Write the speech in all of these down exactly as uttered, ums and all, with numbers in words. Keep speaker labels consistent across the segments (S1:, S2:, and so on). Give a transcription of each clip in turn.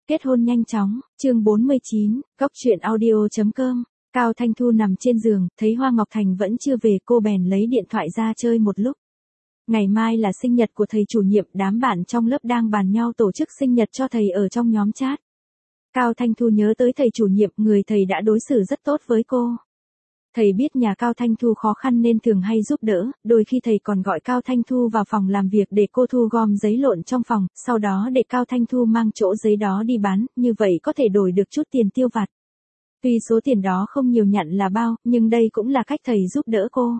S1: Kết hôn nhanh chóng, chương bốn mươi chín, góc truyện audio.com. Cao Thanh Thu nằm trên giường, thấy Hoa Ngọc Thành vẫn chưa về, cô bèn lấy điện thoại ra chơi một lúc. Ngày mai là sinh nhật của thầy chủ nhiệm, đám bạn trong lớp đang bàn nhau tổ chức sinh nhật cho thầy ở trong nhóm chat. Cao Thanh Thu nhớ tới thầy chủ nhiệm, người thầy đã đối xử rất tốt với cô. Thầy biết nhà Cao Thanh Thu khó khăn nên thường hay giúp đỡ, đôi khi thầy còn gọi Cao Thanh Thu vào phòng làm việc để cô thu gom giấy lộn trong phòng, sau đó để Cao Thanh Thu mang chỗ giấy đó đi bán, như vậy có thể đổi được chút tiền tiêu vặt. Tuy số tiền đó không nhiều nhặn là bao, nhưng đây cũng là cách thầy giúp đỡ cô.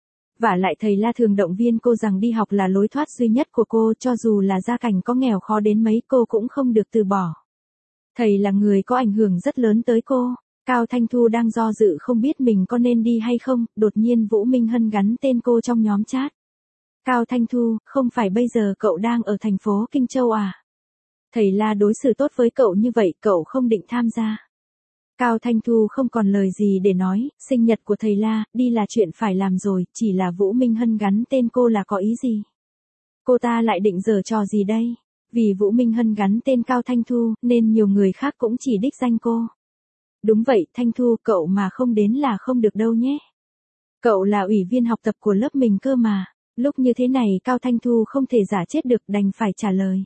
S1: Vả lại thầy La thường động viên cô rằng đi học là lối thoát duy nhất của cô, cho dù là gia cảnh có nghèo khó đến mấy cô cũng không được từ bỏ. Thầy là người có ảnh hưởng rất lớn tới cô. Cao Thanh Thu đang do dự không biết mình có nên đi hay không, đột nhiên Vũ Minh Hân gắn tên cô trong nhóm chat. Cao Thanh Thu, không phải bây giờ cậu đang ở thành phố Kinh Châu à? Thầy La đối xử tốt với cậu như vậy, cậu không định tham gia. Cao Thanh Thu không còn lời gì để nói, sinh nhật của thầy La, đi là chuyện phải làm rồi, chỉ là Vũ Minh Hân gắn tên cô là có ý gì? Cô ta lại định giở trò gì đây? Vì Vũ Minh Hân gắn tên Cao Thanh Thu, nên nhiều người khác cũng chỉ đích danh cô. Đúng vậy, Thanh Thu, cậu mà không đến là không được đâu nhé. Cậu là ủy viên học tập của lớp mình cơ mà. Lúc như thế này Cao Thanh Thu không thể giả chết được, đành phải trả lời.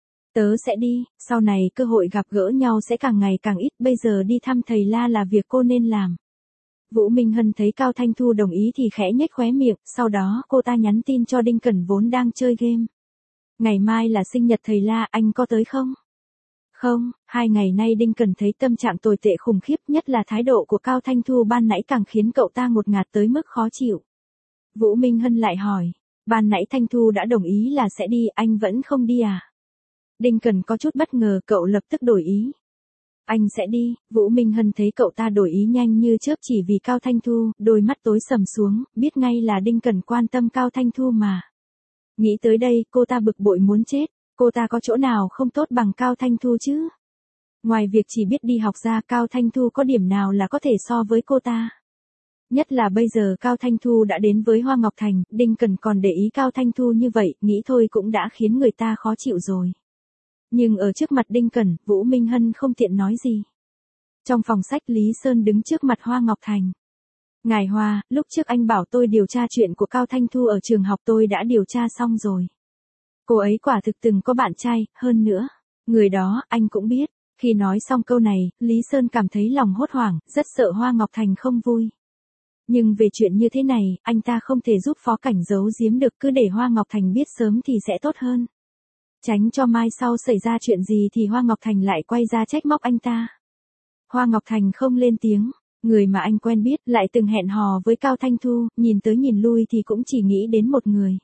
S1: Tớ sẽ đi, sau này cơ hội gặp gỡ nhau sẽ càng ngày càng ít, bây giờ đi thăm thầy La là việc cô nên làm. Vũ Minh Hân thấy Cao Thanh Thu đồng ý thì khẽ nhếch khóe miệng, sau đó cô ta nhắn tin cho Đinh Cẩn vốn đang chơi game. Ngày mai là sinh nhật thầy La, anh có tới không? Không, hai ngày nay Đinh Cẩn thấy tâm trạng tồi tệ khủng khiếp, nhất là thái độ của Cao Thanh Thu ban nãy càng khiến cậu ta ngột ngạt tới mức khó chịu. Vũ Minh Hân lại hỏi, ban nãy Thanh Thu đã đồng ý là sẽ đi, anh vẫn không đi à? Đinh Cẩn có chút bất ngờ, cậu lập tức đổi ý. Anh sẽ đi. Vũ Minh Hân thấy cậu ta đổi ý nhanh như chớp chỉ vì Cao Thanh Thu, đôi mắt tối sầm xuống, biết ngay là Đinh Cẩn quan tâm Cao Thanh Thu mà. Nghĩ tới đây, cô ta bực bội muốn chết. Cô ta có chỗ nào không tốt bằng Cao Thanh Thu chứ? Ngoài việc chỉ biết đi học ra, Cao Thanh Thu có điểm nào là có thể so với cô ta? Nhất là bây giờ Cao Thanh Thu đã đến với Hoa Ngọc Thành, Đinh Cẩn còn để ý Cao Thanh Thu như vậy, nghĩ thôi cũng đã khiến người ta khó chịu rồi. Nhưng ở trước mặt Đinh Cẩn, Vũ Minh Hân không tiện nói gì. Trong phòng sách, Lý Sơn đứng trước mặt Hoa Ngọc Thành. Ngài Hoa, lúc trước anh bảo tôi điều tra chuyện của Cao Thanh Thu ở trường học, tôi đã điều tra xong rồi. Cô ấy quả thực từng có bạn trai, hơn nữa, người đó, anh cũng biết. Khi nói xong câu này, Lý Sơn cảm thấy lòng hốt hoảng, rất sợ Hoa Ngọc Thành không vui. Nhưng về chuyện như thế này, anh ta không thể giúp Phó Cảnh giấu giếm được, cứ để Hoa Ngọc Thành biết sớm thì sẽ tốt hơn. Tránh cho mai sau xảy ra chuyện gì thì Hoa Ngọc Thành lại quay ra trách móc anh ta. Hoa Ngọc Thành không lên tiếng, người mà anh quen biết lại từng hẹn hò với Cao Thanh Thu, nhìn tới nhìn lui thì cũng chỉ nghĩ đến một người.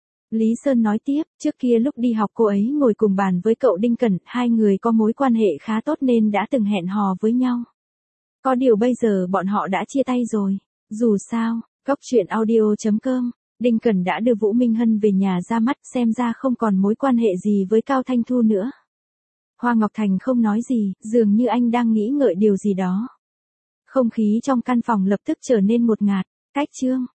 S1: Lý Sơn nói tiếp, trước kia lúc đi học cô ấy ngồi cùng bàn với cậu Đinh Cẩn, hai người có mối quan hệ khá tốt nên đã từng hẹn hò với nhau. Có điều bây giờ bọn họ đã chia tay rồi. Dù sao, góc truyện audio.com, Đinh Cẩn đã đưa Vũ Minh Hân về nhà ra mắt, xem ra không còn mối quan hệ gì với Cao Thanh Thu nữa. Hoa Ngọc Thành không nói gì, dường như anh đang nghĩ ngợi điều gì đó. Không khí trong căn phòng lập tức trở nên ngột ngạt. Cách chương